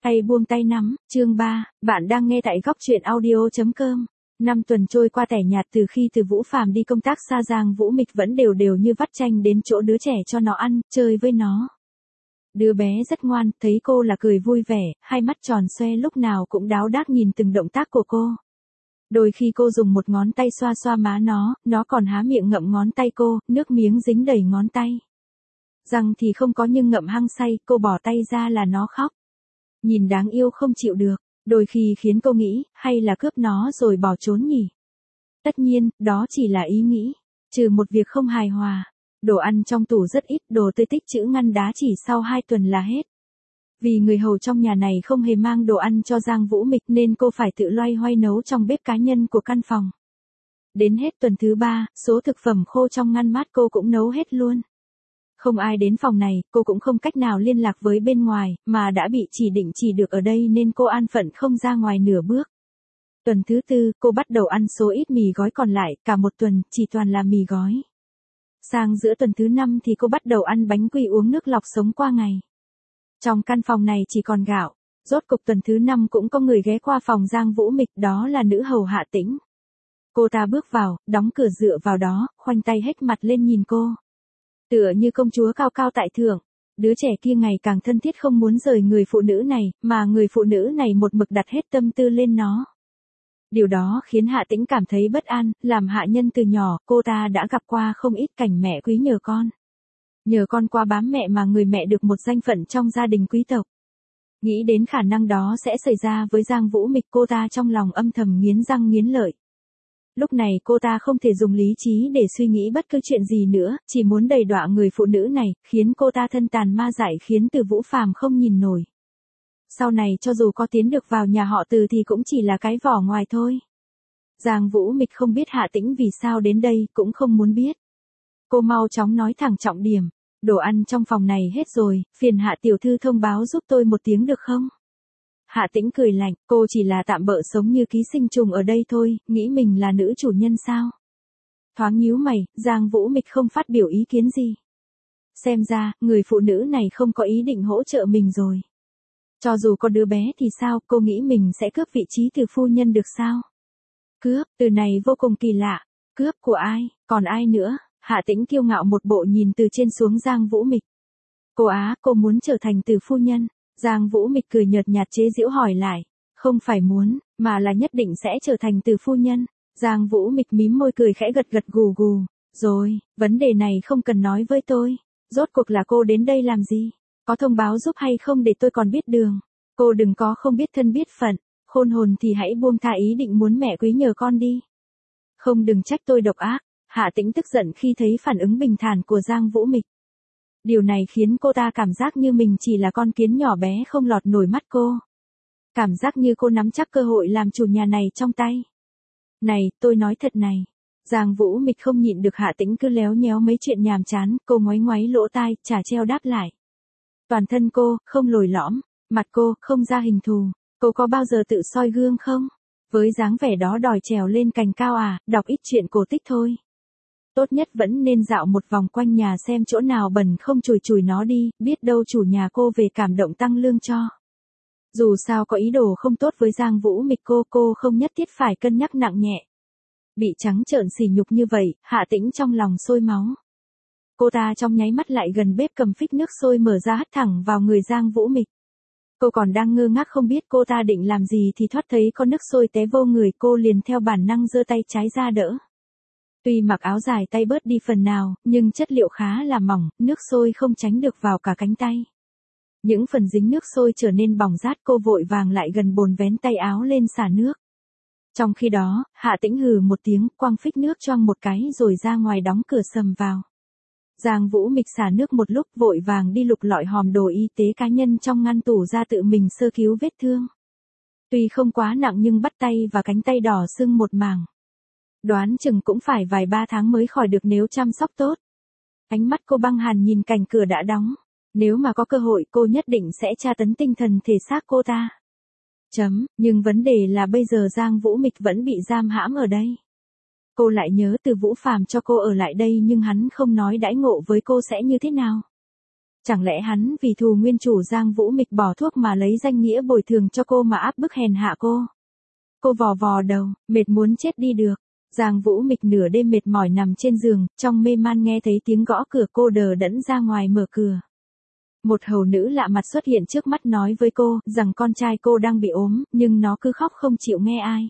Hay buông tay nắm, chương 3, bạn đang nghe tại góc truyện audio.com. 5 tuần trôi qua tẻ nhạt từ khi Từ Vũ Phàm đi công tác xa, Giang Vũ Mịch vẫn đều đều như vắt chanh đến chỗ đứa trẻ cho nó ăn, chơi với nó. Đứa bé rất ngoan, thấy cô là cười vui vẻ, hai mắt tròn xoe lúc nào cũng đáo đác nhìn từng động tác của cô. Đôi khi cô dùng một ngón tay xoa xoa má nó còn há miệng ngậm ngón tay cô, nước miếng dính đầy ngón tay. Răng thì không có nhưng ngậm hăng say, cô bỏ tay ra là nó khóc. Nhìn đáng yêu không chịu được, đôi khi khiến cô nghĩ, hay là cướp nó rồi bỏ trốn nhỉ? Tất nhiên, đó chỉ là ý nghĩ, trừ một việc không hài hòa. Đồ ăn trong tủ rất ít, đồ tươi tích trữ ngăn đá chỉ sau 2 tuần là hết. Vì người hầu trong nhà này không hề mang đồ ăn cho Giang Vũ Mịch nên cô phải tự loay hoay nấu trong bếp cá nhân của căn phòng. Đến hết tuần thứ 3, số thực phẩm khô trong ngăn mát cô cũng nấu hết luôn. Không ai đến phòng này, cô cũng không cách nào liên lạc với bên ngoài, mà đã bị chỉ định chỉ được ở đây nên cô an phận không ra ngoài nửa bước. Tuần thứ 4, cô bắt đầu ăn số ít mì gói còn lại, cả một tuần, chỉ toàn là mì gói. Sang giữa tuần thứ 5 thì cô bắt đầu ăn bánh quy uống nước lọc sống qua ngày. Trong căn phòng này chỉ còn gạo. Rốt cục tuần thứ 5 cũng có người ghé qua phòng Giang Vũ Mịch, đó là nữ hầu Hạ Tĩnh. Cô ta bước vào, đóng cửa dựa vào đó, khoanh tay hết mặt lên nhìn cô. Tựa như công chúa cao cao tại thượng, đứa trẻ kia ngày càng thân thiết không muốn rời người phụ nữ này, mà người phụ nữ này một mực đặt hết tâm tư lên nó. Điều đó khiến Hạ Tĩnh cảm thấy bất an, làm hạ nhân từ nhỏ, cô ta đã gặp qua không ít cảnh mẹ quý nhờ con. Nhờ con qua bám mẹ mà người mẹ được một danh phận trong gia đình quý tộc. Nghĩ đến khả năng đó sẽ xảy ra với Giang Vũ Mịch, cô ta trong lòng âm thầm nghiến răng nghiến lợi. Lúc này cô ta không thể dùng lý trí để suy nghĩ bất cứ chuyện gì nữa, chỉ muốn đầy đọa người phụ nữ này, khiến cô ta thân tàn ma dại, khiến Từ Vũ Phàm không nhìn nổi. Sau này cho dù có tiến được vào nhà họ Từ thì cũng chỉ là cái vỏ ngoài thôi. Giang Vũ Mịch không biết Hạ Tĩnh vì sao đến đây, cũng không muốn biết. Cô mau chóng nói thẳng trọng điểm, đồ ăn trong phòng này hết rồi, phiền Hạ tiểu thư thông báo giúp tôi một tiếng được không? Hạ Tĩnh cười lạnh, cô chỉ là tạm bợ sống như ký sinh trùng ở đây thôi, nghĩ mình là nữ chủ nhân sao? Thoáng nhíu mày, Giang Vũ Mịch không phát biểu ý kiến gì. Xem ra, người phụ nữ này không có ý định hỗ trợ mình rồi. Cho dù có đứa bé thì sao, cô nghĩ mình sẽ cướp vị trí từ phu nhân được sao? Cướp, từ này vô cùng kỳ lạ. Cướp của ai, còn ai nữa? Hạ Tĩnh kiêu ngạo một bộ nhìn từ trên xuống Giang Vũ Mịch. Cô muốn trở thành từ phu nhân. Giang Vũ Mịch cười nhợt nhạt chế giễu hỏi lại. Không phải muốn, mà là nhất định sẽ trở thành từ phu nhân. Giang Vũ Mịch mím môi cười khẽ gật gật gù gù. Rồi, vấn đề này không cần nói với tôi. Rốt cuộc là cô đến đây làm gì? Có thông báo giúp hay không để tôi còn biết đường? Cô đừng có không biết thân biết phận. Khôn hồn thì hãy buông tha ý định muốn mẹ quý nhờ con đi. Không, đừng trách tôi độc ác. Hạ Tĩnh tức giận khi thấy phản ứng bình thản của Giang Vũ Mịch. Điều này khiến cô ta cảm giác như mình chỉ là con kiến nhỏ bé không lọt nổi mắt cô. Cảm giác như cô nắm chắc cơ hội làm chủ nhà này trong tay. Này, tôi nói thật này. Giang Vũ Mịch không nhịn được Hạ Tĩnh cứ léo nhéo mấy chuyện nhàm chán, cô ngoáy ngoáy lỗ tai, chả treo đáp lại. Toàn thân cô, không lồi lõm, mặt cô, không ra hình thù. Cô có bao giờ tự soi gương không? Với dáng vẻ đó đòi trèo lên cành cao à, đọc ít chuyện cổ tích thôi. Tốt nhất vẫn nên dạo một vòng quanh nhà xem chỗ nào bẩn không chùi chùi nó đi, biết đâu chủ nhà cô về cảm động tăng lương cho. Dù sao có ý đồ không tốt với Giang Vũ Mịch, cô không nhất thiết phải cân nhắc nặng nhẹ. Bị trắng trợn sỉ nhục như vậy, Hạ Tĩnh trong lòng sôi máu. Cô ta trong nháy mắt lại gần bếp cầm phích nước sôi mở ra hất thẳng vào người Giang Vũ Mịch. Cô còn đang ngơ ngác không biết cô ta định làm gì thì thoát thấy có nước sôi té vô người, cô liền theo bản năng giơ tay trái ra đỡ. Tuy mặc áo dài tay bớt đi phần nào, nhưng chất liệu khá là mỏng, nước sôi không tránh được vào cả cánh tay. Những phần dính nước sôi trở nên bỏng rát, cô vội vàng lại gần bồn vén tay áo lên xả nước. Trong khi đó, Hạ Tĩnh hừ một tiếng, quăng phích nước choang một cái rồi ra ngoài đóng cửa sầm vào. Giang Vũ Mịch xả nước một lúc vội vàng đi lục lọi hòm đồ y tế cá nhân trong ngăn tủ ra tự mình sơ cứu vết thương. Tuy không quá nặng nhưng bắt tay và cánh tay đỏ sưng một mảng. Đoán chừng cũng phải vài 3 tháng mới khỏi được nếu chăm sóc tốt. Ánh mắt cô băng hàn nhìn cạnh cửa đã đóng. Nếu mà có cơ hội cô nhất định sẽ tra tấn tinh thần thể xác cô ta. Nhưng vấn đề là bây giờ Giang Vũ Mịch vẫn bị giam hãm ở đây. Cô lại nhớ Từ Vũ Phàm cho cô ở lại đây nhưng hắn không nói đãi ngộ với cô sẽ như thế nào. Chẳng lẽ hắn vì thù nguyên chủ Giang Vũ Mịch bỏ thuốc mà lấy danh nghĩa bồi thường cho cô mà áp bức hèn hạ cô? Cô vò vò đầu, mệt muốn chết đi được. Giang Vũ Mịch nửa đêm mệt mỏi nằm trên giường, trong mê man nghe thấy tiếng gõ cửa, cô đờ đẫn ra ngoài mở cửa. Một hầu nữ lạ mặt xuất hiện trước mắt nói với cô rằng con trai cô đang bị ốm, nhưng nó cứ khóc không chịu nghe ai.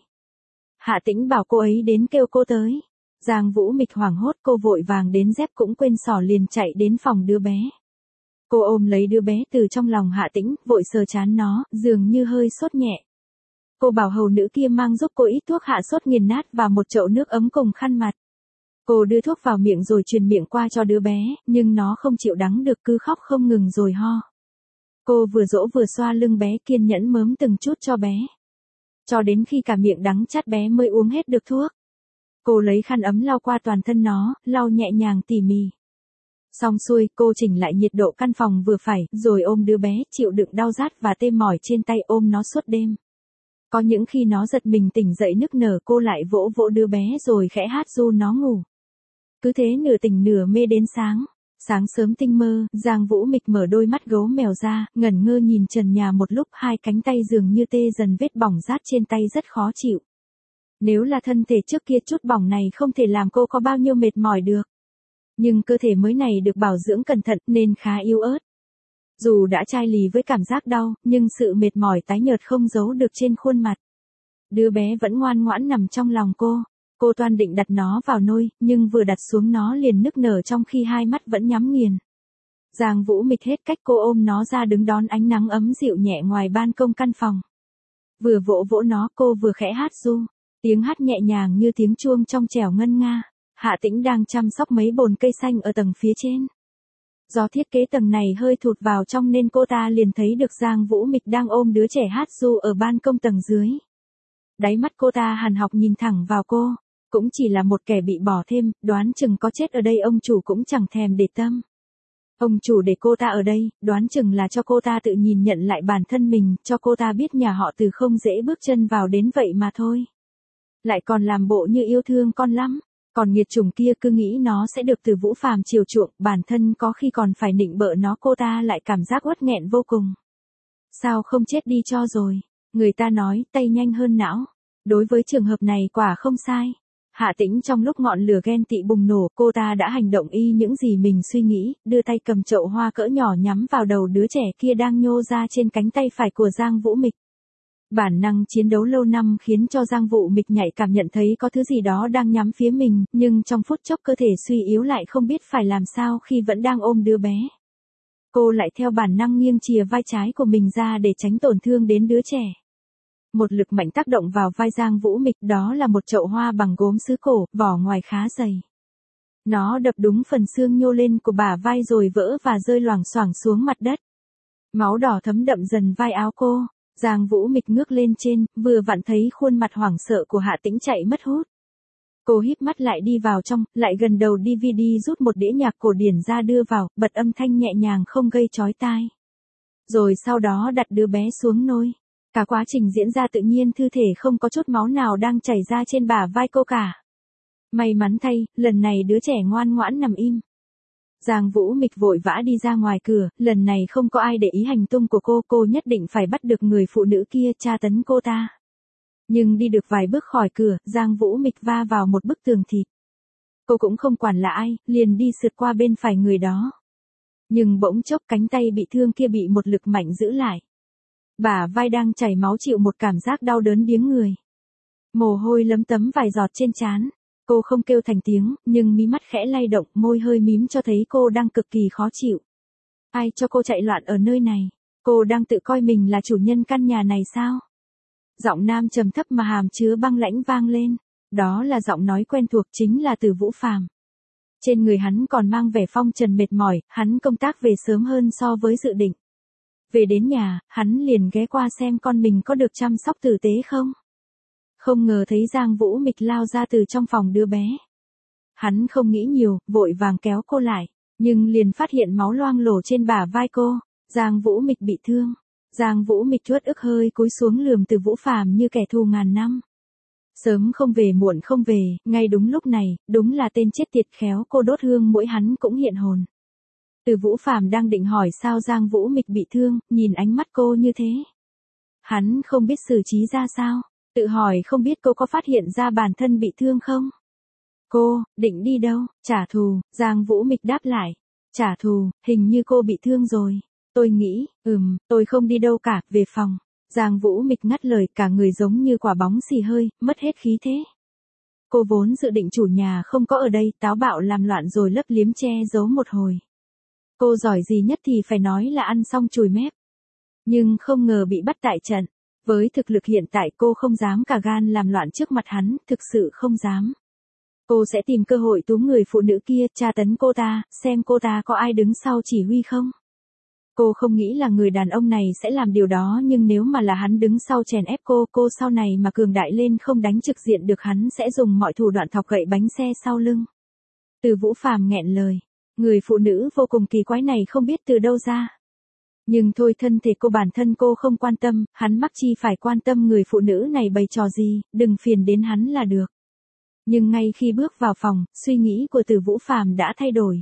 Hạ Tĩnh bảo cô ấy đến kêu cô tới. Giang Vũ Mịch hoảng hốt, cô vội vàng đến dép cũng quên xỏ liền chạy đến phòng đứa bé. Cô ôm lấy đứa bé từ trong lòng Hạ Tĩnh, vội sờ trán nó, dường như hơi sốt nhẹ. Cô bảo hầu nữ kia mang giúp cô ít thuốc hạ sốt nghiền nát và một chậu nước ấm cùng khăn mặt. Cô đưa thuốc vào miệng rồi truyền miệng qua cho đứa bé, nhưng nó không chịu đắng được, cứ khóc không ngừng rồi ho. Cô vừa dỗ vừa xoa lưng bé, kiên nhẫn mớm từng chút cho bé. Cho đến khi cả miệng đắng chát bé mới uống hết được thuốc. Cô lấy khăn ấm lau qua toàn thân nó, lau nhẹ nhàng tỉ mỉ. Xong xuôi, cô chỉnh lại nhiệt độ căn phòng vừa phải, rồi ôm đứa bé, chịu đựng đau rát và tê mỏi trên tay, ôm nó suốt đêm. Có những khi nó giật mình tỉnh dậy nức nở, cô lại vỗ vỗ đứa bé rồi khẽ hát ru nó ngủ. Cứ thế nửa tỉnh nửa mê đến sáng. Sáng sớm tinh mơ, Giang Vũ Mịch mở đôi mắt gấu mèo ra, ngẩn ngơ nhìn trần nhà một lúc, hai cánh tay dường như tê dần, vết bỏng rát trên tay rất khó chịu. Nếu là thân thể trước kia, chút bỏng này không thể làm cô có bao nhiêu mệt mỏi được. Nhưng cơ thể mới này được bảo dưỡng cẩn thận nên khá yếu ớt. Dù đã chai lì với cảm giác đau, nhưng sự mệt mỏi tái nhợt không giấu được trên khuôn mặt. Đứa bé vẫn ngoan ngoãn nằm trong lòng cô. Cô toan định đặt nó vào nôi, nhưng vừa đặt xuống nó liền nức nở trong khi hai mắt vẫn nhắm nghiền. Giang Vũ Mịch hết cách, cô ôm nó ra đứng đón ánh nắng ấm dịu nhẹ ngoài ban công căn phòng. Vừa vỗ vỗ nó, cô vừa khẽ hát ru. Tiếng hát nhẹ nhàng như tiếng chuông trong trẻo ngân nga. Hạ Tĩnh đang chăm sóc mấy bồn cây xanh ở tầng phía trên. Do thiết kế tầng này hơi thụt vào trong nên cô ta liền thấy được Giang Vũ Mịch đang ôm đứa trẻ hát ru ở ban công tầng dưới. Đáy mắt cô ta hằn học nhìn thẳng vào cô. Cũng chỉ là một kẻ bị bỏ thêm, đoán chừng có chết ở đây ông chủ cũng chẳng thèm để tâm. Ông chủ để cô ta ở đây, đoán chừng là cho cô ta tự nhìn nhận lại bản thân mình, cho cô ta biết nhà họ Từ không dễ bước chân vào đến vậy mà thôi. Lại còn làm bộ như yêu thương con lắm. Còn nghiệt chủng kia cứ nghĩ nó sẽ được Từ Vũ Phàm chiều chuộng, bản thân có khi còn phải nịnh bợ nó, cô ta lại cảm giác uất nghẹn vô cùng. Sao không chết đi cho rồi? Người ta nói, tay nhanh hơn não. Đối với trường hợp này quả không sai. Hạ Tĩnh trong lúc ngọn lửa ghen tị bùng nổ, cô ta đã hành động y những gì mình suy nghĩ, đưa tay cầm chậu hoa cỡ nhỏ nhắm vào đầu đứa trẻ kia đang nhô ra trên cánh tay phải của Giang Vũ Mịch. Bản năng chiến đấu lâu năm khiến cho Giang Vũ Mịch nhạy cảm nhận thấy có thứ gì đó đang nhắm phía mình, nhưng trong phút chốc cơ thể suy yếu lại không biết phải làm sao khi vẫn đang ôm đứa bé. Cô lại theo bản năng nghiêng chìa vai trái của mình ra để tránh tổn thương đến đứa trẻ. Một lực mạnh tác động vào vai Giang Vũ Mịch, đó là một chậu hoa bằng gốm sứ cổ, vỏ ngoài khá dày. Nó đập đúng phần xương nhô lên của bả vai rồi vỡ và rơi loảng xoảng xuống mặt đất. Máu đỏ thấm đậm dần vai áo cô. Giang Vũ Mịch ngước lên trên, vừa vặn thấy khuôn mặt hoảng sợ của Hạ Tĩnh chạy mất hút. Cô híp mắt lại đi vào trong, lại gần đầu DVD rút một đĩa nhạc cổ điển ra đưa vào, bật âm thanh nhẹ nhàng không gây chói tai. Rồi sau đó đặt đứa bé xuống nôi. Cả quá trình diễn ra tự nhiên, thư thể không có chút máu nào đang chảy ra trên bả vai cô cả. May mắn thay, lần này đứa trẻ ngoan ngoãn nằm im. Giang Vũ Mịch vội vã đi ra ngoài cửa, lần này không có ai để ý hành tung của cô nhất định phải bắt được người phụ nữ kia tra tấn cô ta. Nhưng đi được vài bước khỏi cửa, Giang Vũ Mịch va vào một bức tường thịt. Cô cũng không quản là ai, liền đi sượt qua bên phải người đó. Nhưng bỗng chốc cánh tay bị thương kia bị một lực mạnh giữ lại. Bả vai đang chảy máu chịu một cảm giác đau đớn điếng người. Mồ hôi lấm tấm vài giọt trên trán. Cô không kêu thành tiếng, nhưng mí mắt khẽ lay động, môi hơi mím cho thấy cô đang cực kỳ khó chịu. Ai cho cô chạy loạn ở nơi này? Cô đang tự coi mình là chủ nhân căn nhà này sao? Giọng nam trầm thấp mà hàm chứa băng lãnh vang lên. Đó là giọng nói quen thuộc, chính là Từ Vũ Phàm. Trên người hắn còn mang vẻ phong trần mệt mỏi, hắn công tác về sớm hơn so với dự định. Về đến nhà, hắn liền ghé qua xem con mình có được chăm sóc tử tế không. Không ngờ thấy Giang Vũ Mịch lao ra từ trong phòng đứa bé. Hắn không nghĩ nhiều, vội vàng kéo cô lại, nhưng liền phát hiện máu loang lổ trên bả vai cô. Giang Vũ Mịch bị thương. Giang Vũ Mịch uất ức hơi cúi xuống lườm Từ Vũ Phàm như kẻ thù ngàn năm. Sớm không về muộn không về, ngay đúng lúc này, đúng là tên chết tiệt khéo cô đốt hương mũi hắn cũng hiện hồn. Từ Vũ Phàm đang định hỏi sao Giang Vũ Mịch bị thương, nhìn ánh mắt cô như thế. Hắn không biết xử trí ra sao, tự hỏi không biết cô có phát hiện ra bản thân bị thương không? Cô, định đi đâu? Trả thù, Giang Vũ Mịch đáp lại. Trả thù, hình như cô bị thương rồi. Tôi nghĩ, tôi không đi đâu cả, về phòng. Giang Vũ Mịch ngắt lời, cả người giống như quả bóng xì hơi, mất hết khí thế. Cô vốn dự định chủ nhà không có ở đây, táo bạo làm loạn rồi lấp liếm che giấu một hồi. Cô giỏi gì nhất thì phải nói là ăn xong chùi mép. Nhưng không ngờ bị bắt tại trận. Với thực lực hiện tại cô không dám cả gan làm loạn trước mặt hắn, thực sự không dám. Cô sẽ tìm cơ hội túm người phụ nữ kia, tra tấn cô ta, xem cô ta có ai đứng sau chỉ huy không. Cô không nghĩ là người đàn ông này sẽ làm điều đó, nhưng nếu mà là hắn đứng sau chèn ép cô sau này mà cường đại lên không đánh trực diện được hắn sẽ dùng mọi thủ đoạn thọc gậy bánh xe sau lưng. Từ Vũ Phàm nghẹn lời. Người phụ nữ vô cùng kỳ quái này không biết từ đâu ra. Nhưng thôi, thân thể cô bản thân cô không quan tâm, hắn mắc chi phải quan tâm người phụ nữ này bày trò gì, đừng phiền đến hắn là được. Nhưng ngay khi bước vào phòng, suy nghĩ của Từ Vũ Phàm đã thay đổi.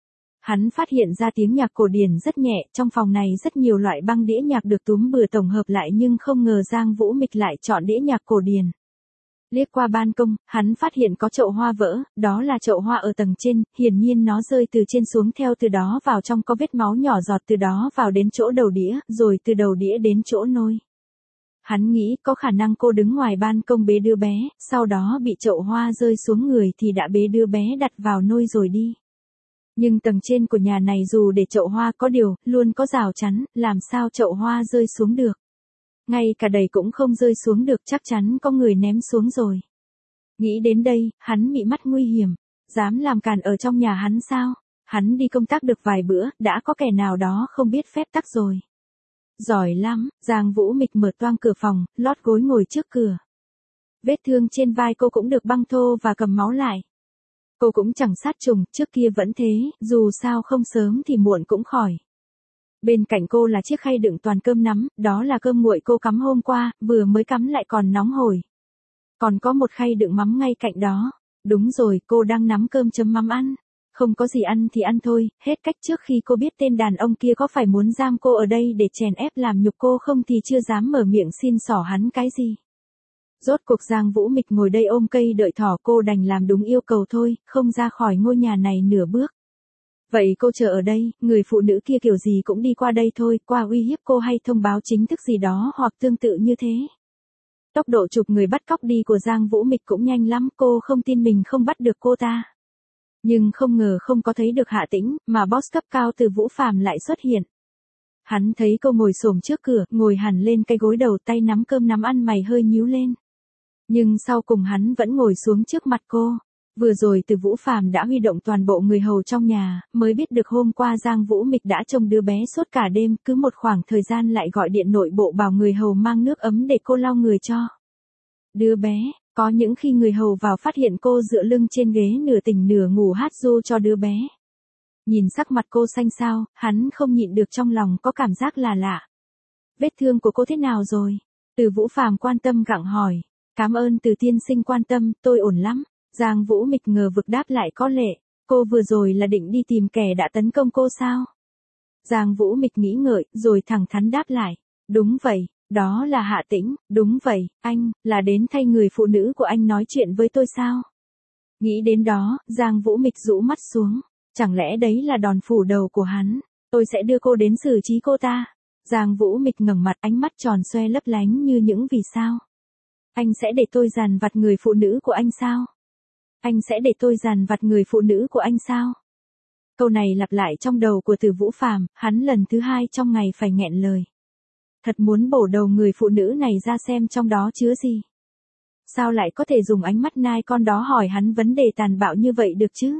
Hắn phát hiện ra tiếng nhạc cổ điển rất nhẹ, trong phòng này rất nhiều loại băng đĩa nhạc được túm bừa tổng hợp lại, nhưng không ngờ Giang Vũ Mịch lại chọn đĩa nhạc cổ điển. Liếc qua ban công, hắn phát hiện có chậu hoa vỡ, đó là chậu hoa ở tầng trên, hiển nhiên nó rơi từ trên xuống theo từ đó vào trong có vết máu nhỏ giọt từ đó vào đến chỗ đầu đĩa, rồi từ đầu đĩa đến chỗ nôi. Hắn nghĩ có khả năng cô đứng ngoài ban công bế đứa bé, sau đó bị chậu hoa rơi xuống người thì đã bế đứa bé đặt vào nôi rồi đi. Nhưng tầng trên của nhà này dù để chậu hoa có điều, luôn có rào chắn, làm sao chậu hoa rơi xuống được. Ngay cả đầy cũng không rơi xuống được, chắc chắn có người ném xuống rồi. Nghĩ đến đây, hắn bị mắt nguy hiểm. Dám làm càn ở trong nhà hắn sao? Hắn đi công tác được vài bữa, đã có kẻ nào đó không biết phép tắc rồi. Giỏi lắm, Giang Vũ Mịch mở toang cửa phòng, lót gối ngồi trước cửa. Vết thương trên vai cô cũng được băng thô và cầm máu lại. Cô cũng chẳng sát trùng, trước kia vẫn thế, dù sao không sớm thì muộn cũng khỏi. Bên cạnh cô là chiếc khay đựng toàn cơm nắm, đó là cơm nguội cô cắm hôm qua, vừa mới cắm lại còn nóng hổi. Còn có một khay đựng mắm ngay cạnh đó. Đúng rồi, cô đang nắm cơm chấm mắm ăn. Không có gì ăn thì ăn thôi, hết cách. Trước khi cô biết tên đàn ông kia có phải muốn giam cô ở đây để chèn ép làm nhục cô không thì chưa dám mở miệng xin xỏ hắn cái gì. Rốt cuộc Giang Vũ Mịch ngồi đây ôm cây đợi thỏ, cô đành làm đúng yêu cầu thôi, không ra khỏi ngôi nhà này nửa bước. Vậy cô chờ ở đây, người phụ nữ kia kiểu gì cũng đi qua đây thôi, qua uy hiếp cô hay thông báo chính thức gì đó hoặc tương tự như thế. Tốc độ chụp người bắt cóc đi của Giang Vũ Mịch cũng nhanh lắm, cô không tin mình không bắt được cô ta. Nhưng không ngờ không có thấy được Hạ Tĩnh, mà boss cấp cao Từ Vũ Phàm lại xuất hiện. Hắn thấy cô ngồi xổm trước cửa, ngồi hẳn lên cái gối đầu, tay nắm cơm nắm ăn, mày hơi nhíu lên. Nhưng sau cùng hắn vẫn ngồi xuống trước mặt cô. Vừa rồi Từ Vũ Phàm đã huy động toàn bộ người hầu trong nhà, mới biết được hôm qua Giang Vũ Mịch đã trông đứa bé suốt cả đêm, cứ một khoảng thời gian lại gọi điện nội bộ bảo người hầu mang nước ấm để cô lau người cho. Đứa bé, có những khi người hầu vào phát hiện cô dựa lưng trên ghế nửa tỉnh nửa ngủ hát ru cho đứa bé. Nhìn sắc mặt cô xanh xao, hắn không nhịn được trong lòng có cảm giác là lạ. Vết thương của cô thế nào rồi? Từ Vũ Phàm quan tâm gặng hỏi. Cảm ơn Từ tiên sinh quan tâm, tôi ổn lắm. Giang Vũ Mịch ngờ vực đáp lại có lệ. Cô vừa rồi là định đi tìm kẻ đã tấn công cô sao? Giang Vũ Mịch nghĩ ngợi, rồi thẳng thắn đáp lại. Đúng vậy, đó là Hạ Tĩnh, đúng vậy, anh, là đến thay người phụ nữ của anh nói chuyện với tôi sao? Nghĩ đến đó, Giang Vũ Mịch rũ mắt xuống. Chẳng lẽ đấy là đòn phủ đầu của hắn? Tôi sẽ đưa cô đến xử trí cô ta. Giang Vũ Mịch ngẩng mặt, ánh mắt tròn xoe lấp lánh như những vì sao. Anh sẽ để tôi dằn vặt người phụ nữ của anh sao? Anh sẽ để tôi dằn vặt người phụ nữ của anh sao? Câu này lặp lại trong đầu của Từ Vũ Phàm, hắn lần thứ hai trong ngày phải nghẹn lời. Thật muốn bổ đầu người phụ nữ này ra xem trong đó chứa gì. Sao lại có thể dùng ánh mắt nai con đó hỏi hắn vấn đề tàn bạo như vậy được chứ?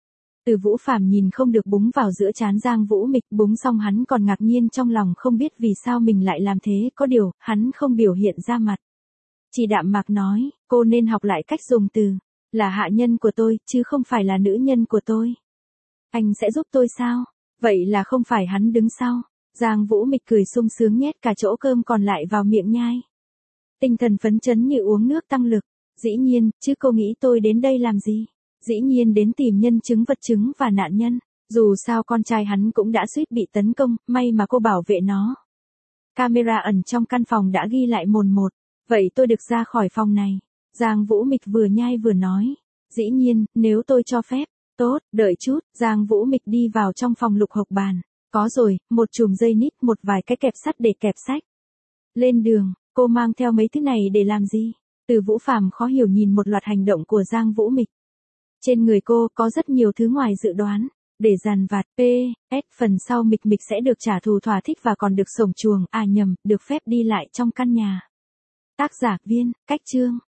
Từ Vũ Phàm nhìn không được búng vào giữa trán Giang Vũ Mịch, búng xong hắn còn ngạc nhiên trong lòng không biết vì sao mình lại làm thế, có điều, hắn không biểu hiện ra mặt. Chỉ đạm mạc nói, cô nên học lại cách dùng từ, là hạ nhân của tôi, chứ không phải là nữ nhân của tôi. Anh sẽ giúp tôi sao? Vậy là không phải hắn đứng sau. Giang Vũ Mịch cười sung sướng nhét cả chỗ cơm còn lại vào miệng nhai. Tinh thần phấn chấn như uống nước tăng lực. Dĩ nhiên, chứ cô nghĩ tôi đến đây làm gì? Dĩ nhiên đến tìm nhân chứng vật chứng và nạn nhân. Dù sao con trai hắn cũng đã suýt bị tấn công, may mà cô bảo vệ nó. Camera ẩn trong căn phòng đã ghi lại mồn một. Vậy tôi được ra khỏi phòng này. Giang Vũ Mịch vừa nhai vừa nói. Dĩ nhiên, nếu tôi cho phép. Tốt, đợi chút, Giang Vũ Mịch đi vào trong phòng lục hộc bàn. Có rồi, một chùm dây nít, một vài cái kẹp sắt để kẹp sách. Lên đường, cô mang theo mấy thứ này để làm gì? Từ Vũ Phàm khó hiểu nhìn một loạt hành động của Giang Vũ Mịch. Trên người cô có rất nhiều thứ ngoài dự đoán. Để dàn vặt, phần sau Mịch Mịch sẽ được trả thù thỏa thích và còn được sổng chuồng, được phép đi lại trong căn nhà. Tác giả Viên, Cách Chương.